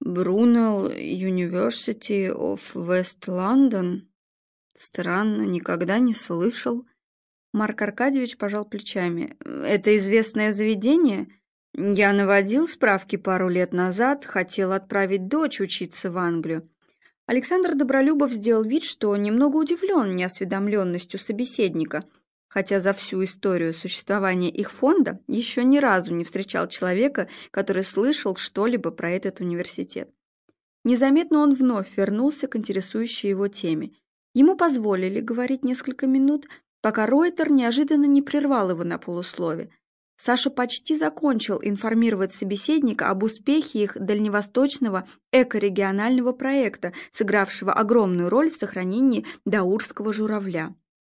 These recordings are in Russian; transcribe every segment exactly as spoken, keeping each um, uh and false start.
Brunel University of West London? Странно, никогда не слышал. Марк Аркадьевич пожал плечами. Это известное заведение? Я наводил справки пару лет назад, хотел отправить дочь учиться в Англию. Александр Добролюбов сделал вид, что немного удивлен неосведомленностью собеседника, хотя за всю историю существования их фонда еще ни разу не встречал человека, который слышал что-либо про этот университет. Незаметно он вновь вернулся к интересующей его теме. Ему позволили говорить несколько минут, пока Ройтер неожиданно не прервал его на полуслове. Саша почти закончил информировать собеседника об успехе их дальневосточного экорегионального проекта, сыгравшего огромную роль в сохранении даурского журавля.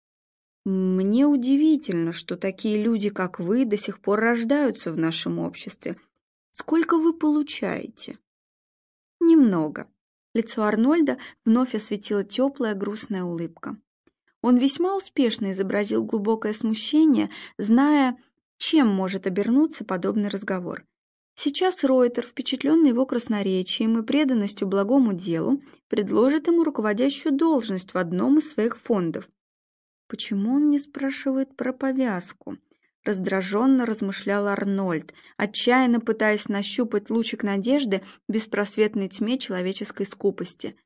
«Мне удивительно, что такие люди, как вы, до сих пор рождаются в нашем обществе. Сколько вы получаете?» «Немного». Лицо Арнольда вновь осветила теплая грустная улыбка. Он весьма успешно изобразил глубокое смущение, зная, чем может обернуться подобный разговор. Сейчас Ройтер, впечатленный его красноречием и преданностью благому делу, предложит ему руководящую должность в одном из своих фондов. Почему он не спрашивает про повязку? Раздраженно размышлял Арнольд, отчаянно пытаясь нащупать лучик надежды в беспросветной тьме человеческой скупости.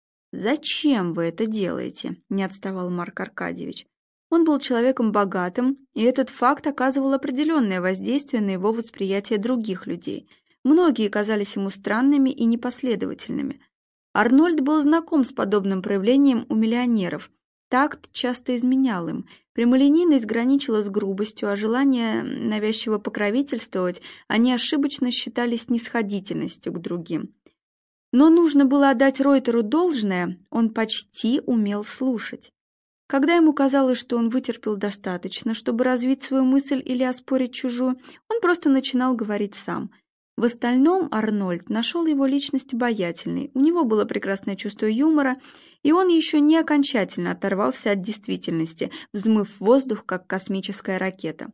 «Зачем вы это делаете?» – не отставал Марк Аркадьевич. Он был человеком богатым, и этот факт оказывал определенное воздействие на его восприятие других людей. Многие казались ему странными и непоследовательными. Арнольд был знаком с подобным проявлением у миллионеров. Такт часто изменял им, прямолинейность граничила с грубостью, а желание навязчиво покровительствовать они ошибочно считали снисходительностью к другим. Но нужно было отдать Ройтеру должное, он почти умел слушать. Когда ему казалось, что он вытерпел достаточно, чтобы развить свою мысль или оспорить чужую, он просто начинал говорить сам. В остальном Арнольд нашел его личность обаятельной, у него было прекрасное чувство юмора, и он еще не окончательно оторвался от действительности, взмыв в воздух, как космическая ракета.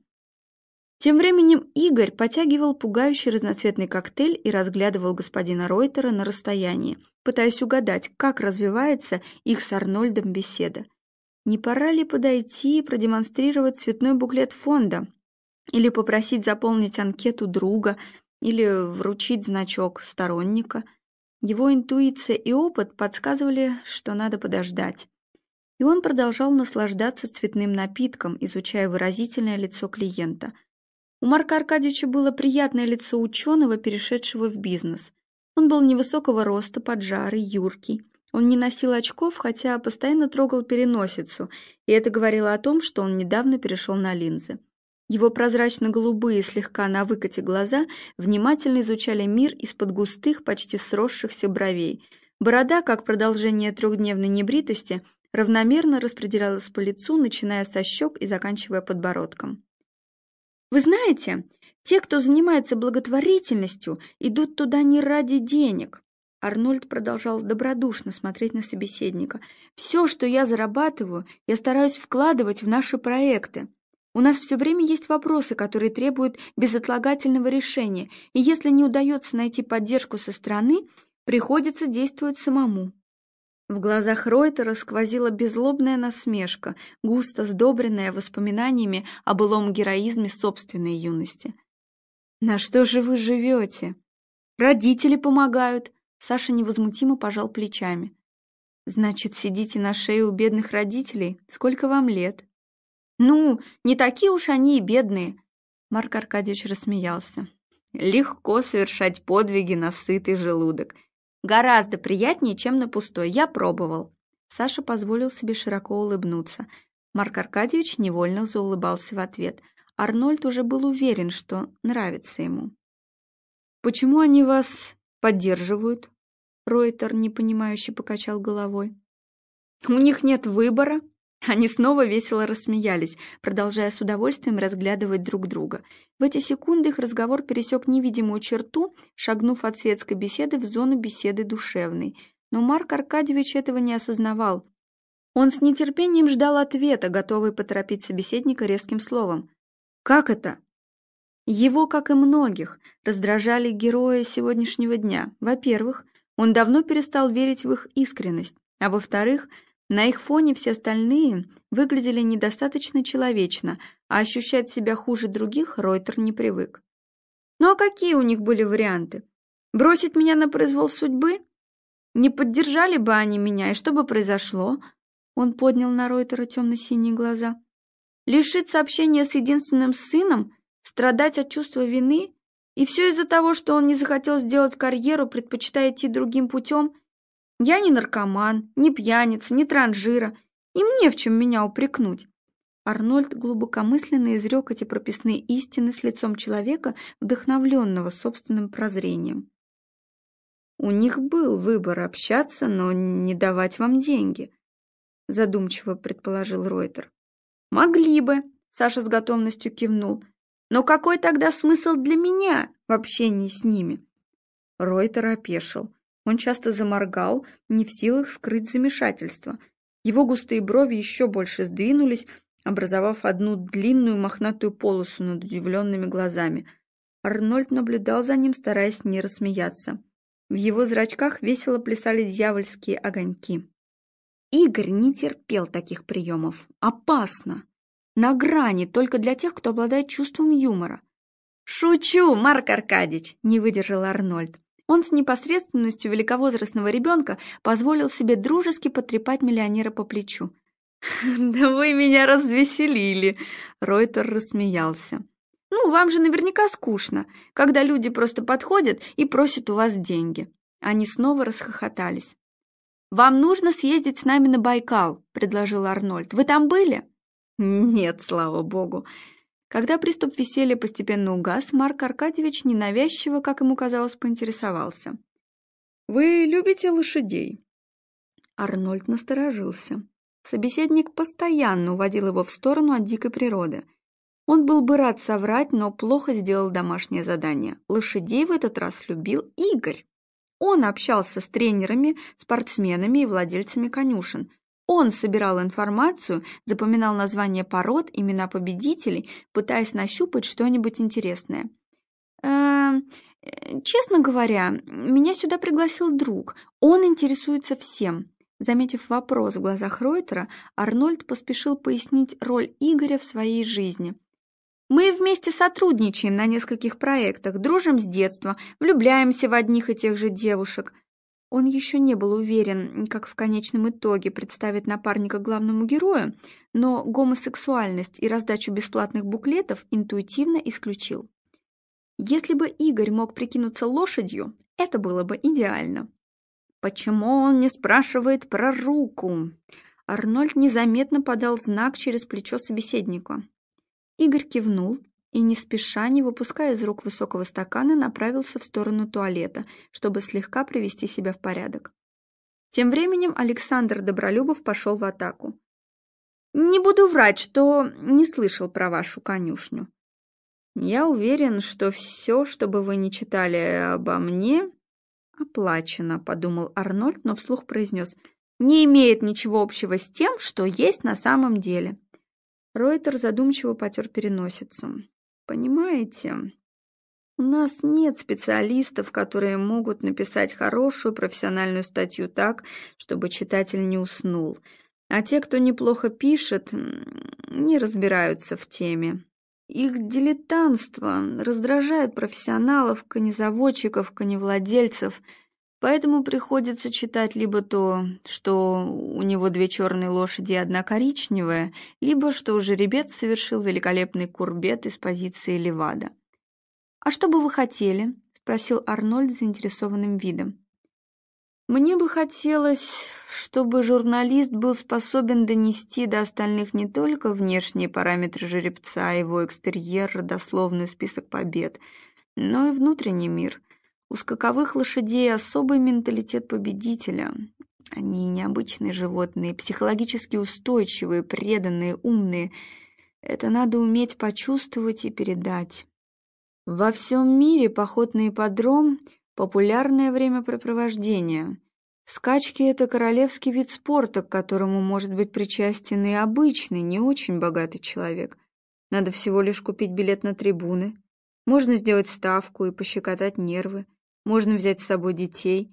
Тем временем Игорь потягивал пугающий разноцветный коктейль и разглядывал господина Ройтера на расстоянии, пытаясь угадать, как развивается их с Арнольдом беседа. Не пора ли подойти и продемонстрировать цветной буклет фонда? Или попросить заполнить анкету друга? Или вручить значок сторонника? Его интуиция и опыт подсказывали, что надо подождать. И он продолжал наслаждаться цветным напитком, изучая выразительное лицо клиента. У Марка Аркадьевича было приятное лицо ученого, перешедшего в бизнес. Он был невысокого роста, поджарый, юркий. Он не носил очков, хотя постоянно трогал переносицу, и это говорило о том, что он недавно перешел на линзы. Его прозрачно-голубые, слегка на выкате глаза внимательно изучали мир из-под густых, почти сросшихся бровей. Борода, как продолжение трехдневной небритости, равномерно распределялась по лицу, начиная со щек и заканчивая подбородком. «Вы знаете, те, кто занимается благотворительностью, идут туда не ради денег». Арнольд продолжал добродушно смотреть на собеседника. «Все, что я зарабатываю, я стараюсь вкладывать в наши проекты. У нас все время есть вопросы, которые требуют безотлагательного решения, и если не удается найти поддержку со стороны, приходится действовать самому». В глазах Ройтера сквозила беззлобная насмешка, густо сдобренная воспоминаниями о былом героизме собственной юности. «На что же вы живете?» «Родители помогают». Саша невозмутимо пожал плечами. «Значит, сидите на шее у бедных родителей? Сколько вам лет?» «Ну, не такие уж они и бедные!» Марк Аркадьевич рассмеялся. «Легко совершать подвиги на сытый желудок. Гораздо приятнее, чем на пустой. Я пробовал». Саша позволил себе широко улыбнуться. Марк Аркадьевич невольно заулыбался в ответ. Арнольд уже был уверен, что нравится ему. «Почему они вас поддерживают?» Ройтер непонимающе покачал головой. «У них нет выбора». Они снова весело рассмеялись, продолжая с удовольствием разглядывать друг друга. В эти секунды их разговор пересек невидимую черту, шагнув от светской беседы в зону беседы душевной. Но Марк Аркадьевич этого не осознавал. Он с нетерпением ждал ответа, готовый поторопить собеседника резким словом. «Как это?» Его, как и многих, раздражали герои сегодняшнего дня. Во-первых, Он давно перестал верить в их искренность, а во-вторых, на их фоне все остальные выглядели недостаточно человечно, а ощущать себя хуже других Ройтер не привык. Ну а какие у них были варианты? Бросить меня на произвол судьбы? Не поддержали бы они меня, и что бы произошло? Он поднял на Ройтера темно-синие глаза. Лишиться общения с единственным сыном? Страдать от чувства вины? И все из-за того, что он не захотел сделать карьеру, предпочитая идти другим путем? Я не наркоман, не пьяница, не транжира. Им не в чем меня упрекнуть. Арнольд глубокомысленно изрек эти прописные истины с лицом человека, вдохновленного собственным прозрением. «У них был выбор общаться, но не давать вам деньги», задумчиво предположил Ройтер. «Могли бы», Саша с готовностью кивнул. «Но какой тогда смысл для меня в общении с ними?» Ройтер опешил. Он часто заморгал, не в силах скрыть замешательство. Его густые брови еще больше сдвинулись, образовав одну длинную мохнатую полосу над удивленными глазами. Арнольд наблюдал за ним, стараясь не рассмеяться. В его зрачках весело плясали дьявольские огоньки. Игорь не терпел таких приемов. Опасно. На грани только для тех, кто обладает чувством юмора. «Шучу, Марк Аркадьевич!» – не выдержал Арнольд. Он с непосредственностью великовозрастного ребенка позволил себе дружески потрепать миллионера по плечу. «Да вы меня развеселили!» – Ройтер рассмеялся. «Ну, вам же наверняка скучно, когда люди просто подходят и просят у вас деньги». Они снова расхохотались. «Вам нужно съездить с нами на Байкал», – предложил Арнольд. «Вы там были?» «Нет, слава богу». Когда приступ веселья постепенно угас, Марк Аркадьевич ненавязчиво, как ему казалось, поинтересовался. «Вы любите лошадей?» Арнольд насторожился. Собеседник постоянно уводил его в сторону от дикой природы. Он был бы рад соврать, но плохо сделал домашнее задание. Лошадей в этот раз любил Игорь. Он общался с тренерами, спортсменами и владельцами конюшен. Он собирал информацию, запоминал названия пород, имена победителей, пытаясь нащупать что-нибудь интересное. «Э, честно говоря, меня сюда пригласил друг. Он интересуется всем». Заметив вопрос в глазах Ройтера, Арнольд поспешил пояснить роль Игоря в своей жизни. «Мы вместе сотрудничаем на нескольких проектах, дружим с детства, влюбляемся в одних и тех же девушек». Он еще не был уверен, как в конечном итоге представить напарника главному герою, но гомосексуальность и раздачу бесплатных буклетов интуитивно исключил. Если бы Игорь мог прикинуться лошадью, это было бы идеально. «Почему он не спрашивает про руку?» Арнольд незаметно подал знак через плечо собеседнику. Игорь кивнул и, не спеша, не выпуская из рук высокого стакана, направился в сторону туалета, чтобы слегка привести себя в порядок. Тем временем Александр Добролюбов пошел в атаку. «Не буду врать, что не слышал про вашу конюшню. Я уверен, что все, что бы вы ни читали обо мне, оплачено», — подумал Арнольд, но вслух произнес, «не имеет ничего общего с тем, что есть на самом деле». Ройтер задумчиво потер переносицу. «Понимаете, у нас нет специалистов, которые могут написать хорошую профессиональную статью так, чтобы читатель не уснул. А те, кто неплохо пишет, не разбираются в теме. Их дилетантство раздражает профессионалов, конезаводчиков, коневладельцев, поэтому приходится читать либо то, что у него две черные лошади и одна коричневая, либо что жеребец совершил великолепный курбет из позиции левада. «А что бы вы хотели?» – спросил Арнольд с заинтересованным видом. «Мне бы хотелось, чтобы журналист был способен донести до остальных не только внешние параметры жеребца, его экстерьер, родословную, список побед, но и внутренний мир. У скаковых лошадей особый менталитет победителя. Они необычные животные, психологически устойчивые, преданные, умные. Это надо уметь почувствовать и передать. Во всем мире поход на ипподром – популярное времяпрепровождение. Скачки – это королевский вид спорта, к которому может быть причастен и обычный, не очень богатый человек. Надо всего лишь купить билет на трибуны. Можно сделать ставку и пощекотать нервы. Можно взять с собой детей.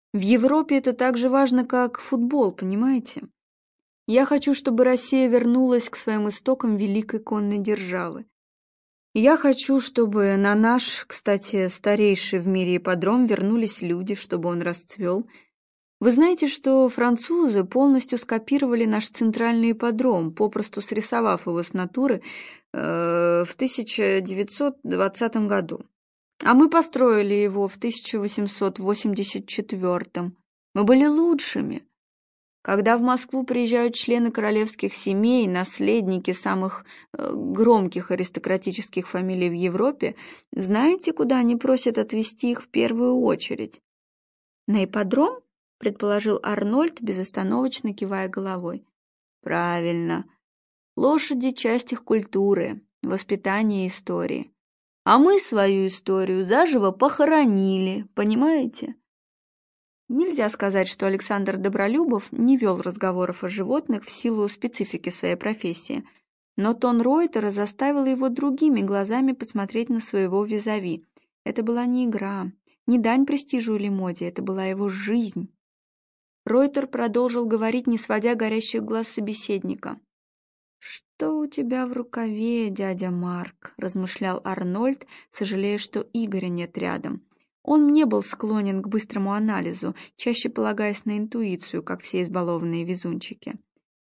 В Европе это так же важно, как футбол, понимаете? Я хочу, чтобы Россия вернулась к своим истокам великой конной державы. Я хочу, чтобы на наш, кстати, старейший в мире ипподром вернулись люди, чтобы он расцвел. Вы знаете, что французы полностью скопировали наш центральный ипподром, попросту срисовав его с натуры э, в тысяча девятьсот двадцатом году. А мы построили его в тысяча восемьсот восемьдесят четвёртом. Мы были лучшими. Когда в Москву приезжают члены королевских семей, наследники самых э, громких аристократических фамилий в Европе, знаете, куда они просят отвезти их в первую очередь? На ипподром? Предположил Арнольд, безостановочно кивая головой. Правильно. Лошади — часть их культуры, воспитания и истории. А мы свою историю заживо похоронили, понимаете? Нельзя сказать, что Александр Добролюбов не вел разговоров о животных в силу специфики своей профессии, но тон Ройтера заставил его другими глазами посмотреть на своего визави. Это была не игра, не дань престижу или моде, это была его жизнь. Ройтер продолжил говорить, не сводя горящих глаз собеседника. «Что у тебя в рукаве, дядя Марк?» – размышлял Арнольд, сожалея, что Игоря нет рядом. Он не был склонен к быстрому анализу, чаще полагаясь на интуицию, как все избалованные везунчики.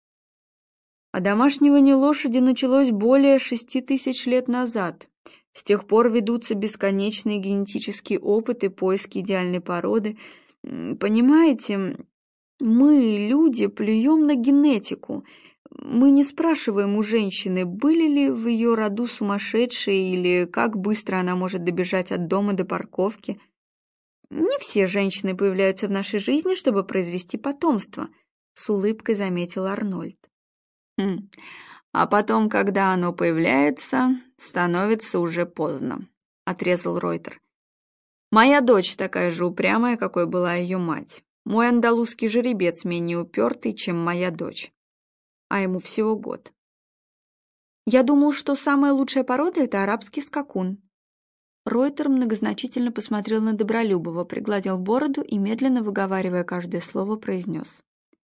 А домашнивание лошади началось более шести тысяч лет назад. С тех пор ведутся бесконечные генетические опыты, поиски идеальной породы. Понимаете, мы, люди, плюем на генетику. Мы не спрашиваем у женщины, были ли в ее роду сумасшедшие или как быстро она может добежать от дома до парковки. Не все женщины появляются в нашей жизни, чтобы произвести потомство, с улыбкой заметил Арнольд. Хм. А потом, когда оно появляется, становится уже поздно, отрезал Ройтер. Моя дочь такая же упрямая, какой была ее мать. Мой андалузский жеребец менее упертый, чем моя дочь. А ему всего год. Я думал, что самая лучшая порода — это арабский скакун. Ройтер многозначительно посмотрел на Добролюбова, пригладил бороду и, медленно выговаривая каждое слово, произнес.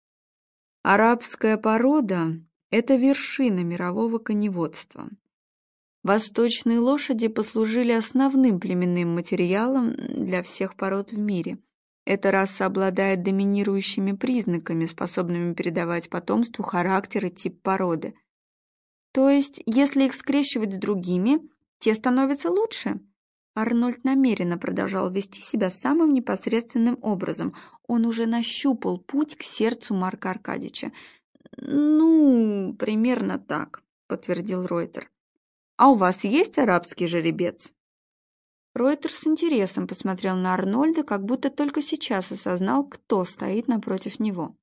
Арабская порода — это вершина мирового коневодства. Восточные лошади послужили основным племенным материалом для всех пород в мире. Эта раса обладает доминирующими признаками, способными передавать потомству характер и тип породы. То есть, если их скрещивать с другими, те становятся лучше? Арнольд намеренно продолжал вести себя самым непосредственным образом. Он уже нащупал путь к сердцу Марка Аркадьевича. «Ну, примерно так», — подтвердил Ройтер. «А у вас есть арабский жеребец?» Ройтер с интересом посмотрел на Арнольда, как будто только сейчас осознал, кто стоит напротив него.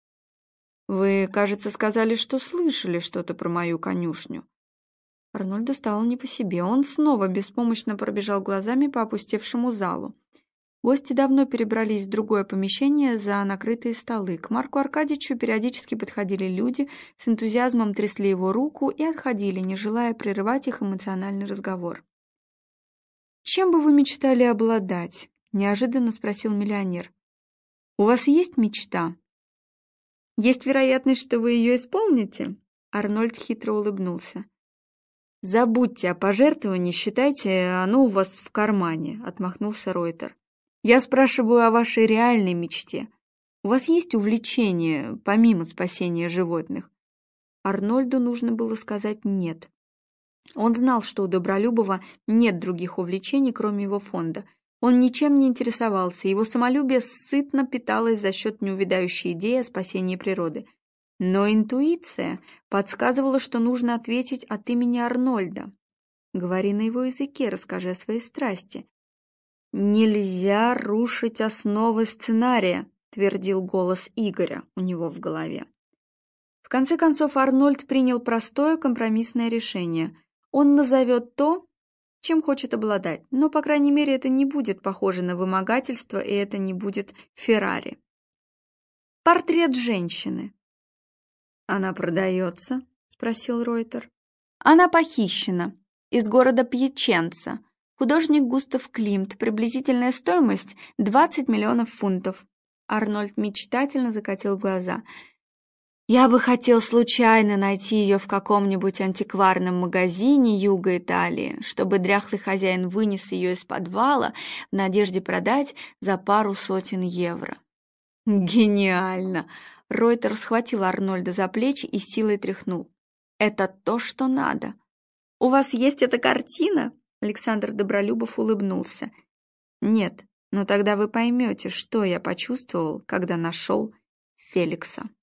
«Вы, кажется, сказали, что слышали что-то про мою конюшню». Арнольду стало не по себе. Он снова беспомощно пробежал глазами по опустевшему залу. Гости давно перебрались в другое помещение за накрытые столы. К Марку Аркадьевичу периодически подходили люди, с энтузиазмом трясли его руку и отходили, не желая прерывать их эмоциональный разговор. «Чем бы вы мечтали обладать?» – неожиданно спросил миллионер. «У вас есть мечта?» «Есть вероятность, что вы ее исполните?» Арнольд хитро улыбнулся. «Забудьте о пожертвовании, считайте, оно у вас в кармане», – отмахнулся Ройтер. «Я спрашиваю о вашей реальной мечте. У вас есть увлечение, помимо спасения животных?» Арнольду нужно было сказать «нет». Он знал, что у Добролюбова нет других увлечений, кроме его фонда. Он ничем не интересовался, его самолюбие сытно питалось за счет неувядающей идеи о спасении природы. Но интуиция подсказывала, что нужно ответить от имени Арнольда. Говори на его языке, расскажи о своей страсти. «Нельзя рушить основы сценария», — твердил голос Игоря у него в голове. В конце концов Арнольд принял простое компромиссное решение. Он назовет то, чем хочет обладать, но, по крайней мере, это не будет похоже на вымогательство, и это не будет Феррари. Портрет женщины. «Она продается?» — спросил Ройтер. «Она похищена. Из города Пьяченца. Художник Густав Климт. Приблизительная стоимость — двадцать миллионов фунтов». Арнольд мечтательно закатил глаза. «Я бы хотел случайно найти ее в каком-нибудь антикварном магазине юга Италии, чтобы дряхлый хозяин вынес ее из подвала в надежде продать за пару сотен евро». «Гениально!» Ройтер схватил Арнольда за плечи и силой тряхнул. «Это то, что надо!» «У вас есть эта картина?» Александр Добролюбов улыбнулся. «Нет, но тогда вы поймете, что я почувствовал, когда нашел Феликса».